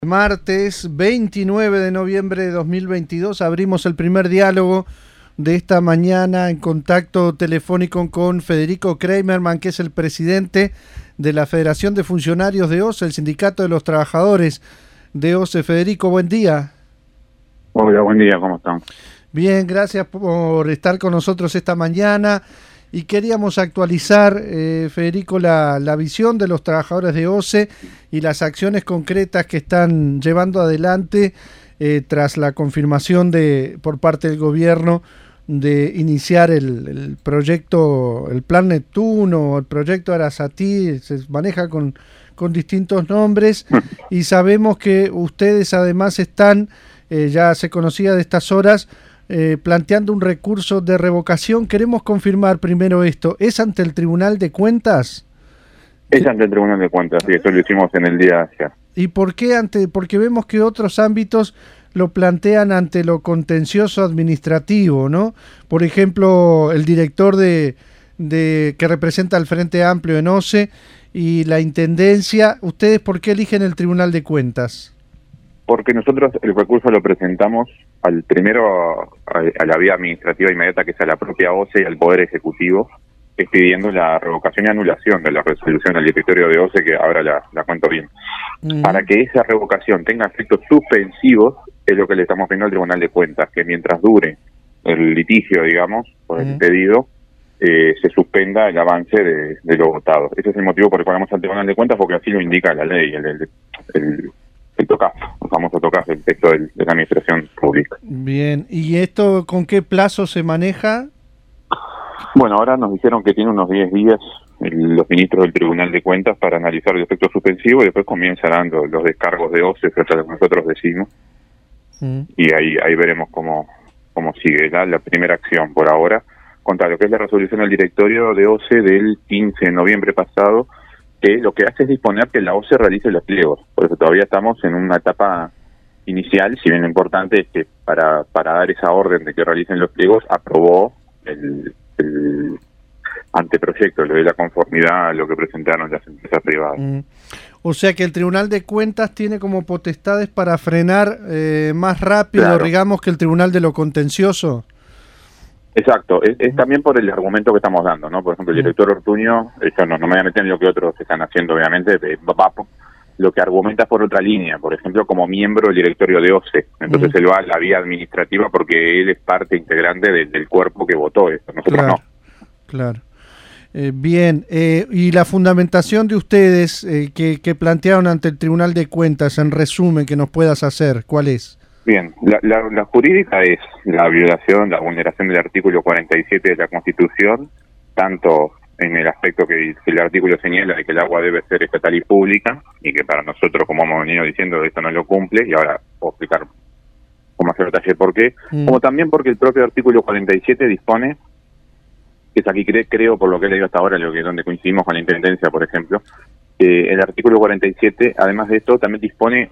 Martes 29 de noviembre de 2022 abrimos el primer diálogo de esta mañana en contacto telefónico con Federico Kramerman, que es el presidente de la Federación de Funcionarios de OCE, el Sindicato de los Trabajadores de OCE. Federico, buen día. Hola, buen día, ¿cómo están? Bien, gracias por estar con nosotros esta mañana. Y queríamos actualizar, Federico, la visión de los trabajadores de OCE y las acciones concretas que están llevando adelante tras la confirmación por parte del gobierno de iniciar el proyecto, el Plan Neptuno, el proyecto Arasatí. Se maneja con distintos nombres y sabemos que ustedes además están, ya se conocía de estas horas, planteando un recurso de revocación. Queremos confirmar primero esto. ¿Es ante el Tribunal de Cuentas? Es ante el Tribunal de Cuentas, sí, eso lo hicimos en el día de ayer. ¿Y por qué porque vemos que otros ámbitos lo plantean ante lo contencioso administrativo, ¿no? Por ejemplo, el director que representa al Frente Amplio en OCE y la Intendencia. ¿Ustedes por qué eligen el Tribunal de Cuentas? Porque nosotros el recurso lo presentamos primero a la vía administrativa inmediata, que es a la propia OCE y al Poder Ejecutivo, que es pidiendo la revocación y anulación de la resolución del directorio de OCE, que ahora la cuento bien. Para que esa revocación tenga efectos suspensivos, es lo que le estamos pidiendo al Tribunal de Cuentas, que mientras dure el litigio, digamos, por el pedido, se suspenda el avance de lo votado. Ese es el motivo por el cual vamos al Tribunal de Cuentas, porque así lo indica la ley, el TOCAF, el famoso TOCAF, el texto de la Administración Pública. Bien, ¿y esto con qué plazo se maneja? Bueno, ahora nos dijeron que tiene unos 10 días los ministros del Tribunal de Cuentas para analizar el efecto suspensivo y después comienzan los descargos de OCE, frente a lo que nosotros decimos, y ahí veremos cómo sigue la primera acción por ahora, contra lo que es la resolución del directorio de OCE del 15 de noviembre pasado, que lo que hace es disponer que la OCE realice los pliegos. Por eso todavía estamos en una etapa inicial, si bien lo importante es que para dar esa orden de que realicen los pliegos, aprobó el anteproyecto, lo de la conformidad a lo que presentaron las empresas privadas. O sea que el Tribunal de Cuentas tiene como potestades para frenar más rápido, claro, digamos, que el Tribunal de lo Contencioso. Exacto, es también por el argumento que estamos dando, ¿no? Por ejemplo, el director Ortuño, esto no me voy a meter en lo que otros están haciendo, obviamente, lo que argumenta por otra línea, por ejemplo, como miembro del directorio de OCE. Entonces él va a la vía administrativa porque él es parte integrante del cuerpo que votó esto, nosotros claro, no. Claro. Bien, y la fundamentación de ustedes que plantearon ante el Tribunal de Cuentas, en resumen, que nos puedas hacer, ¿cuál es? Bien, la jurídica es la vulneración del artículo 47 de la Constitución, tanto en el aspecto que el artículo señala de que el agua debe ser estatal y pública, y que para nosotros, como hemos venido diciendo, esto no lo cumple, y ahora puedo explicar con mayor detalle por qué, como también porque el propio artículo 47 dispone, que es aquí creo por lo que he leído hasta ahora, donde coincidimos con la Intendencia, por ejemplo, el artículo 47, además de esto, también dispone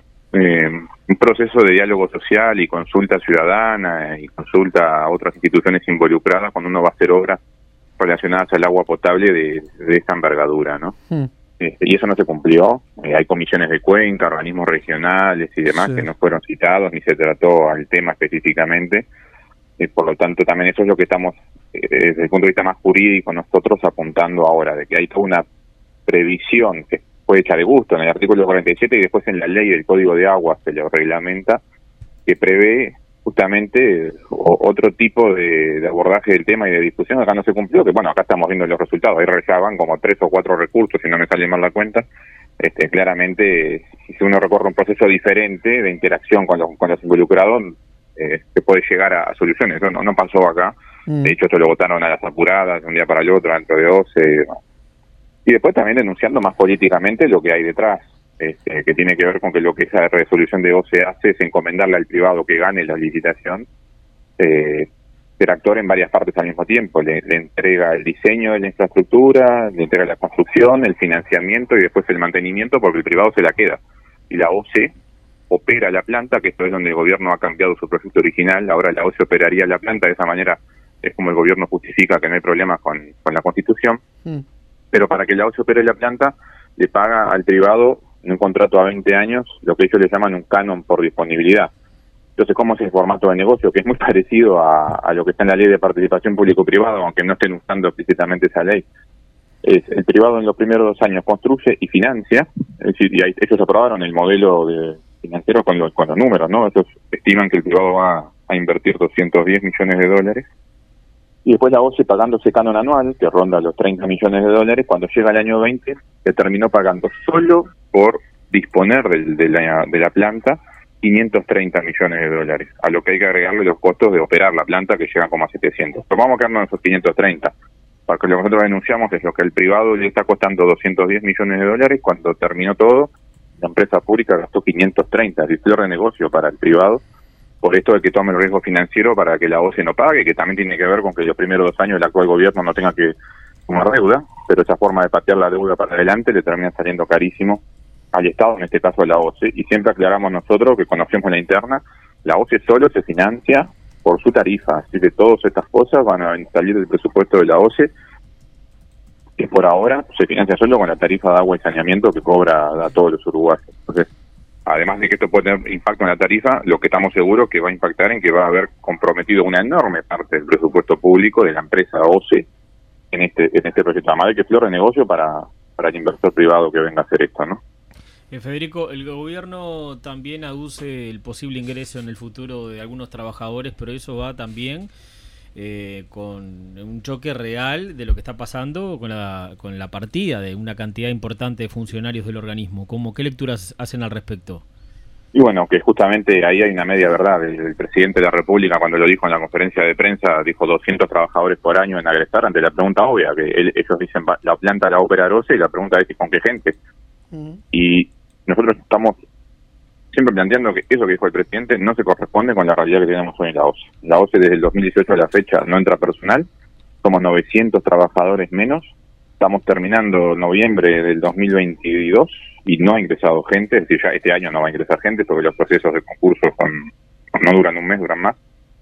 un proceso de diálogo social y consulta ciudadana y consulta a otras instituciones involucradas cuando uno va a hacer obras relacionadas al agua potable de esta envergadura, ¿no? Y eso no se cumplió. Hay comisiones de cuenca, organismos regionales y demás que no fueron citados ni se trató al tema específicamente. Por lo tanto, también eso es lo que estamos, desde el punto de vista más jurídico, nosotros apuntando ahora, de que hay toda una previsión que fue hecha de gusto en el artículo 47 y después en la ley del Código de Aguas se lo reglamenta, que prevé justamente otro tipo de abordaje del tema y de discusión. Acá no se cumplió, que bueno, acá estamos viendo los resultados, ahí rezaban como 3 o 4 recursos, si no me sale mal la cuenta. Claramente, si uno recorre un proceso diferente de interacción con los involucrados, se puede llegar a soluciones. Eso no pasó acá. De hecho, esto lo votaron a las apuradas, de un día para el otro, dentro de 12. Y después también denunciando más políticamente lo que hay detrás, que tiene que ver con que lo que esa resolución de OCE hace es encomendarle al privado que gane la licitación, ser actor en varias partes al mismo tiempo. Le entrega el diseño de la infraestructura, le entrega la construcción, el financiamiento y después el mantenimiento, porque el privado se la queda. Y la OCE opera la planta, que esto es donde el gobierno ha cambiado su proyecto original. Ahora la OCE operaría la planta, de esa manera es como el gobierno justifica que no hay problemas con la Constitución. Pero para que la OCE opere la planta, le paga al privado en un contrato a 20 años lo que ellos le llaman un canon por disponibilidad. Entonces, ¿cómo es el formato de negocio? Que es muy parecido a lo que está en la ley de participación público-privado, aunque no estén usando explícitamente esa ley. Es el privado en los primeros 2 años construye y financia, es decir, y ellos aprobaron el modelo financiero con los números, ¿no? Ellos estiman que el privado va a invertir 210 millones de dólares, y después la OCE pagando ese canon anual, que ronda los 30 millones de dólares, cuando llega el año 20, se terminó pagando solo por disponer de la planta 530 millones de dólares, a lo que hay que agregarle los costos de operar la planta, que llegan como a 700. Pero vamos a quedarnos en esos 530, porque lo que nosotros denunciamos es lo que el privado le está costando 210 millones de dólares, cuando terminó todo, la empresa pública gastó 530, es decir, flor de negocio para el privado, por esto de que tome el riesgo financiero para que la OCE no pague, que también tiene que ver con que los primeros 2 años el actual gobierno no tenga que tomar deuda, pero esa forma de patear la deuda para adelante le termina saliendo carísimo al Estado, en este caso a la OCE, y siempre aclaramos nosotros que conocemos la interna, la OCE solo se financia por su tarifa, así que todas estas cosas van a salir del presupuesto de la OCE, que por ahora se financia solo con la tarifa de agua y saneamiento que cobra a todos los uruguayos. Entonces, además de que esto puede tener impacto en la tarifa, lo que estamos seguros que va a impactar en que va a haber comprometido una enorme parte del presupuesto público de la empresa OCE en este proyecto. Además de que flor de negocio para el inversor privado que venga a hacer esto, ¿no? Federico, el gobierno también aduce el posible ingreso en el futuro de algunos trabajadores, pero eso va también con un choque real de lo que está pasando con la partida de una cantidad importante de funcionarios del organismo. ¿Qué lecturas hacen al respecto? Y bueno, que justamente ahí hay una media verdad. El presidente de la República, cuando lo dijo en la conferencia de prensa, dijo 200 trabajadores por año en agresar, ante la pregunta obvia, que ellos dicen la planta la opera OCE, y la pregunta es ¿con qué gente? Y nosotros estamos siempre planteando que eso que dijo el presidente no se corresponde con la realidad que tenemos hoy en la OCE. La OCE desde el 2018 a la fecha no entra personal, somos 900 trabajadores menos, estamos terminando noviembre del 2022 y no ha ingresado gente, es decir, ya este año no va a ingresar gente porque los procesos de concurso no duran un mes, duran más.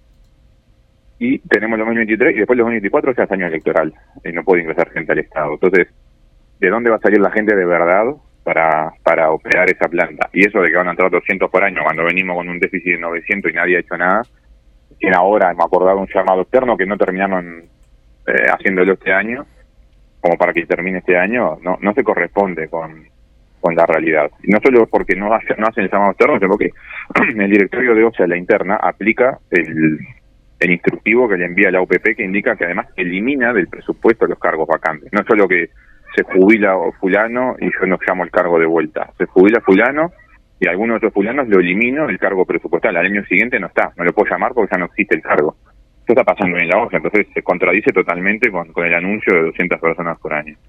Y tenemos el 2023 y después el 2024 ya es año electoral y no puede ingresar gente al Estado. Entonces, ¿de dónde va a salir la gente de verdad para operar esa planta? Y eso de que van a entrar 200 por año cuando venimos con un déficit de 900 y nadie ha hecho nada, y ahora hemos acordado un llamado externo que no terminaron haciéndolo este año, como para que termine este año, no se corresponde con la realidad. Y no solo porque no hacen el llamado externo, sino porque el directorio de OCE a la interna aplica el instructivo que le envía la UPP, que indica que además elimina del presupuesto los cargos vacantes. No solo que se jubila fulano y yo no llamo el cargo de vuelta. Se jubila fulano y algunos de esos fulanos lo elimino del cargo presupuestal. Al año siguiente no está, no lo puedo llamar porque ya no existe el cargo. Esto está pasando en la OCE, entonces se contradice totalmente con el anuncio de 200 personas por año.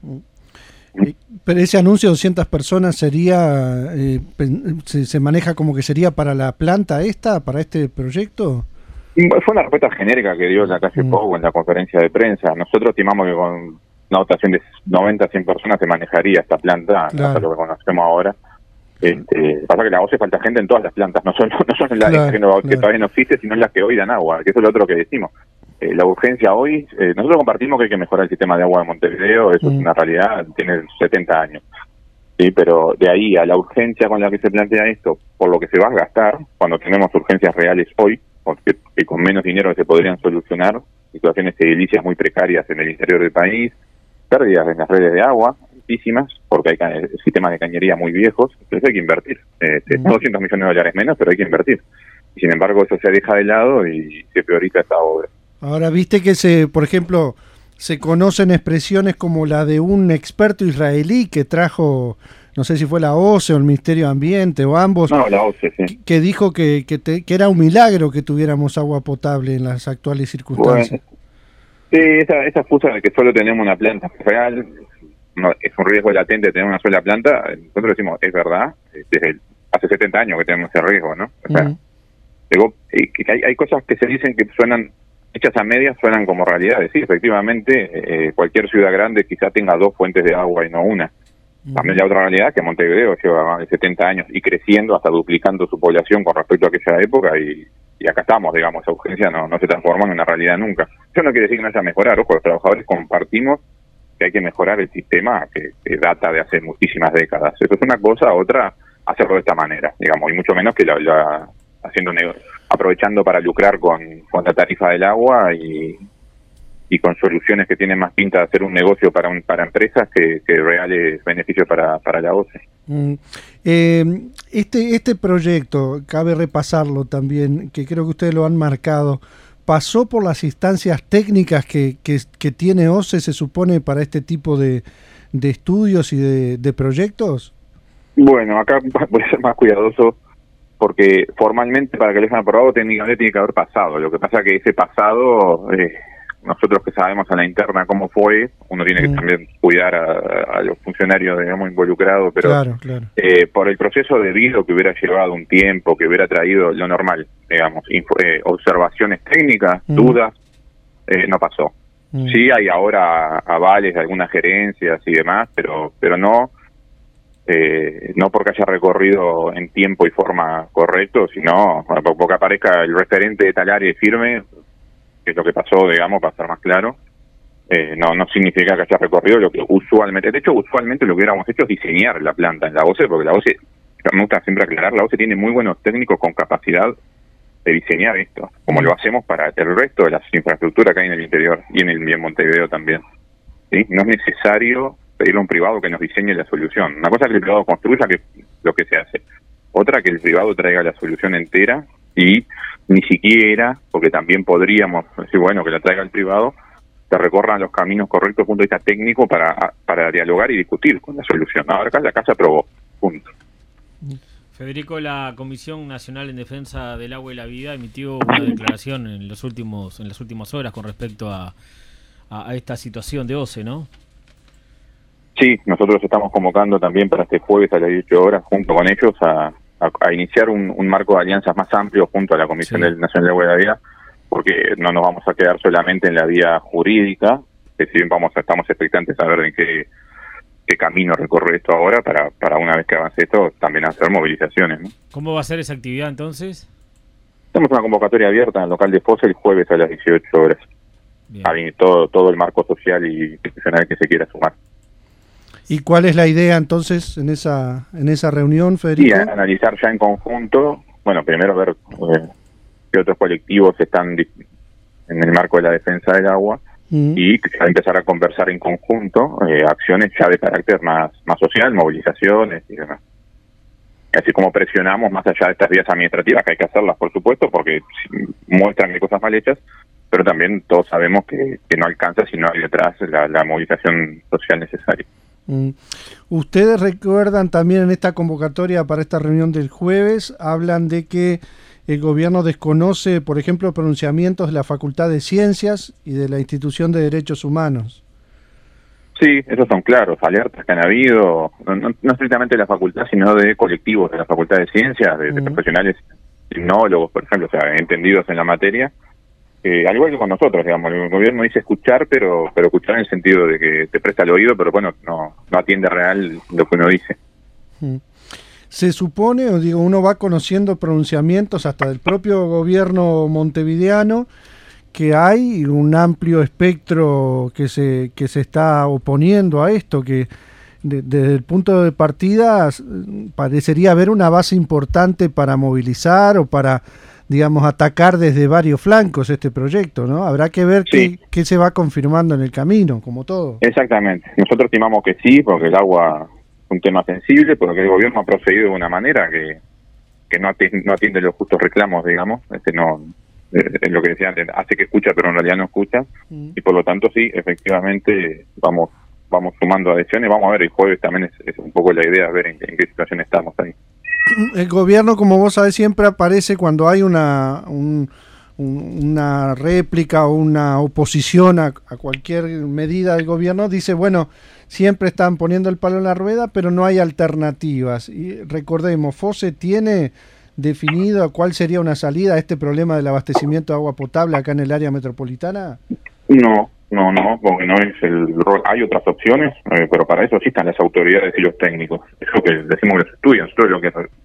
Pero ese anuncio de 200 personas sería, se maneja como que sería para la planta para este proyecto. Fue una respuesta genérica que dio la calle Pou en la conferencia de prensa. Nosotros estimamos que con una dotación de 90 a 100 personas se manejaría esta planta, claro, hasta lo que conocemos ahora. Pasa que la OCE falta gente en todas las plantas, no solo en las que todavía no existe, sino en las que hoy dan agua, que eso es lo otro que decimos. La urgencia hoy, nosotros compartimos que hay que mejorar el sistema de agua de Montevideo, eso es una realidad, tiene 70 años. Sí, pero de ahí a la urgencia con la que se plantea esto, por lo que se va a gastar, cuando tenemos urgencias reales hoy, porque que con menos dinero se podrían solucionar, situaciones edilicias muy precarias en el interior del país, pérdidas en las redes de agua, altísimas, porque hay sistemas de cañería muy viejos, entonces hay que invertir. 200 millones de dólares menos, pero hay que invertir. Y sin embargo, eso se deja de lado y se prioriza esta obra. Ahora, viste que por ejemplo, se conocen expresiones como la de un experto israelí que trajo, no sé si fue la OCE o el Ministerio de Ambiente o ambos. No, la OCE, sí. Que dijo que era un milagro que tuviéramos agua potable en las actuales circunstancias. Bueno, sí, esa excusa de que solo tenemos una planta real, no, es un riesgo latente tener una sola planta. Nosotros decimos, es verdad, desde hace 70 años que tenemos ese riesgo, ¿no? O sea, hay cosas que se dicen que suenan hechas a medias, suenan como realidades. Sí, efectivamente, cualquier ciudad grande quizá tenga 2 fuentes de agua y no una. También la otra realidad es que Montevideo lleva más de 70 años y creciendo, hasta duplicando su población con respecto a aquella época, y acá estamos, digamos, esa urgencia no se transforma en una realidad nunca. Eso no quiere decir que no haya mejorar, ojo, los trabajadores compartimos que hay que mejorar el sistema que data de hace muchísimas décadas. Eso es una cosa, otra, hacerlo de esta manera, digamos, y mucho menos que aprovechando para lucrar con la tarifa del agua y con soluciones que tienen más pinta de hacer un negocio para empresas que reales beneficios para la OCE. Este proyecto, cabe repasarlo también, que creo que ustedes lo han marcado, ¿pasó por las instancias técnicas que tiene OCE, se supone, para este tipo de estudios y de proyectos? Bueno, acá voy a ser más cuidadoso porque formalmente para que lo hayan aprobado técnicamente tiene que haber pasado. Lo que pasa es que ese pasado, nosotros que sabemos a la interna cómo fue, uno tiene que también cuidar a los funcionarios, digamos, involucrados, pero claro. Por el proceso debido que hubiera llevado un tiempo, que hubiera traído lo normal, digamos, observaciones técnicas, dudas, no pasó. Sí hay ahora avales de algunas gerencias y demás, pero no porque haya recorrido en tiempo y forma correcto, sino porque aparezca el referente de tal área firme, que es lo que pasó, digamos, para ser más claro. No significa que haya recorrido lo que usualmente, de hecho usualmente lo que hubiéramos hecho es diseñar la planta en la OCE, porque la OCE, me gusta siempre aclarar, la OCE tiene muy buenos técnicos con capacidad de diseñar esto, como lo hacemos para el resto de las infraestructuras que hay en el interior y en Montevideo también. ¿Sí? No es necesario pedirle a un privado que nos diseñe la solución. Una cosa es que el privado construya, que es lo que se hace. Otra, que el privado traiga la solución entera y ni siquiera, porque también podríamos decir, bueno, que la traiga el privado, se recorran los caminos correctos desde el punto de vista técnico para dialogar y discutir con la solución. Ahora acá la casa aprobó, punto. Federico, la Comisión Nacional en Defensa del Agua y la Vida emitió una declaración en las últimas horas con respecto a esta situación de OCE, ¿no? Sí, nosotros estamos convocando también para este jueves a las 18 horas, junto con ellos, a iniciar un marco de alianzas más amplio junto a la Comisión Nacional del Agua y la Vida, porque no nos vamos a quedar solamente en la vía jurídica, que si bien estamos expectantes a ver en qué camino recorre esto ahora, para una vez que avance esto, también hacer movilizaciones, ¿no? ¿Cómo va a ser esa actividad entonces? Tenemos una convocatoria abierta en el local de FOSE el jueves a las 18 horas. Bien. Todo el marco social y institucional que se quiera sumar. ¿Y cuál es la idea entonces en esa reunión, Federico? Sí, analizar ya en conjunto, bueno, primero ver qué otros colectivos están en el marco de la defensa del agua y ya empezar a conversar en conjunto acciones ya de carácter más social, movilizaciones y demás. Así como presionamos más allá de estas vías administrativas, que hay que hacerlas, por supuesto, porque muestran que hay cosas mal hechas, pero también todos sabemos que no alcanza si no hay detrás la movilización social necesaria. Ustedes recuerdan también en esta convocatoria para esta reunión del jueves, hablan de que el gobierno desconoce, por ejemplo, pronunciamientos de la Facultad de Ciencias y de la Institución de Derechos Humanos. Sí, esos son claros, alertas que han habido, no estrictamente de la facultad, sino de colectivos de la Facultad de Ciencias, de profesionales, tecnólogos, por ejemplo, o sea, entendidos en la materia. Al igual que con nosotros, digamos, el gobierno dice escuchar, pero escuchar en el sentido de que te presta el oído, pero bueno, no atiende real lo que uno dice. Se supone, o digo, uno va conociendo pronunciamientos hasta del propio gobierno montevideano, que hay un amplio espectro que se está oponiendo a esto, que desde el punto de partida parecería haber una base importante para movilizar o para, digamos, atacar desde varios flancos este proyecto, ¿no? Habrá que ver qué se va confirmando en el camino, como todo. Exactamente. Nosotros estimamos que sí, porque el agua es un tema sensible, porque el gobierno ha procedido de una manera que no atiende los justos reclamos, digamos. Es lo que decía antes, hace que escucha, pero en realidad no escucha. Y por lo tanto, sí, efectivamente, vamos sumando adhesiones. Vamos a ver, el jueves también es un poco la idea, ver en qué situación estamos ahí. El gobierno, como vos sabés, siempre aparece cuando hay una réplica o una oposición a cualquier medida del gobierno, dice, bueno, siempre están poniendo el palo en la rueda, pero no hay alternativas. Y recordemos, FOSE tiene definido cuál sería una salida a este problema del abastecimiento de agua potable acá en el área metropolitana. No, porque no es el rol. Hay otras opciones, pero para eso sí están las autoridades y los técnicos. Es lo que decimos que los estudian. Nosotros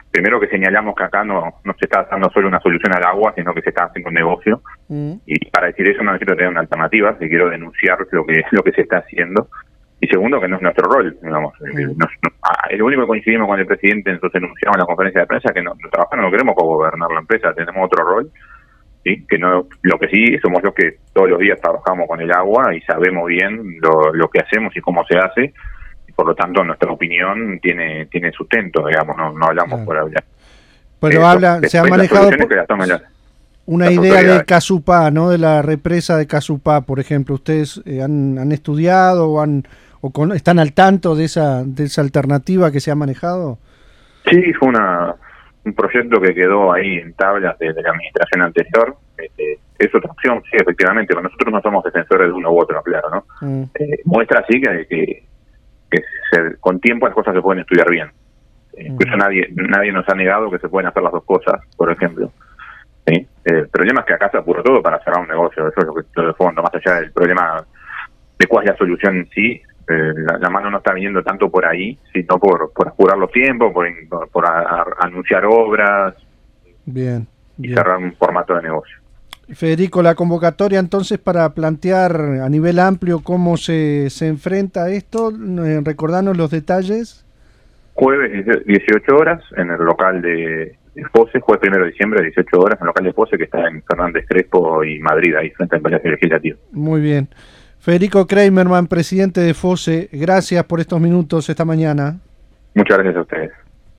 primero que señalamos que acá no se está dando solo una solución al agua, sino que se está haciendo un negocio. Y para decir eso no necesito tener una alternativa, si quiero denunciar lo que se está haciendo. Y segundo, que no es nuestro rol, digamos. Lo único que coincidimos con el presidente, nosotros enunciamos en la conferencia de prensa, que no trabajamos, no queremos gobernar la empresa, tenemos otro rol, ¿sí? Que no, lo que sí somos los que todos los días trabajamos con el agua y sabemos bien lo que hacemos y cómo se hace, y por lo tanto nuestra opinión tiene sustento, digamos, no hablamos por hablar. Pero se ha manejado una idea de Casupá, ¿no? De la represa de Casupá, por ejemplo. ¿Ustedes han estudiado o están al tanto de esa alternativa que se ha manejado? Sí, fue un proyecto que quedó ahí en tablas de la administración anterior. Es otra opción, sí, efectivamente, pero nosotros no somos defensores de uno u otro, claro, ¿no? Muestra así que con tiempo las cosas se pueden estudiar bien. Incluso nadie nos ha negado que se pueden hacer las dos cosas, por ejemplo. ¿Sí? El problema es que acá se apuró todo para cerrar un negocio, eso es lo de fondo, más allá del problema de cuál es la solución en sí. La mano no está viniendo tanto por ahí, sino por apurar los tiempos, por anunciar obras. Bien. Y cerrar un formato de negocio. Federico, la convocatoria entonces para plantear a nivel amplio cómo se enfrenta a esto, recordanos los detalles. Jueves 18 horas en el local de FOSE, jueves 1 de diciembre 18 horas en el local de FOSE que está en Fernández Crespo y Madrid, ahí frente al Palacio Legislativo. Muy bien. Federico Kramerman, presidente de FOSE, gracias por estos minutos esta mañana. Muchas gracias a ustedes.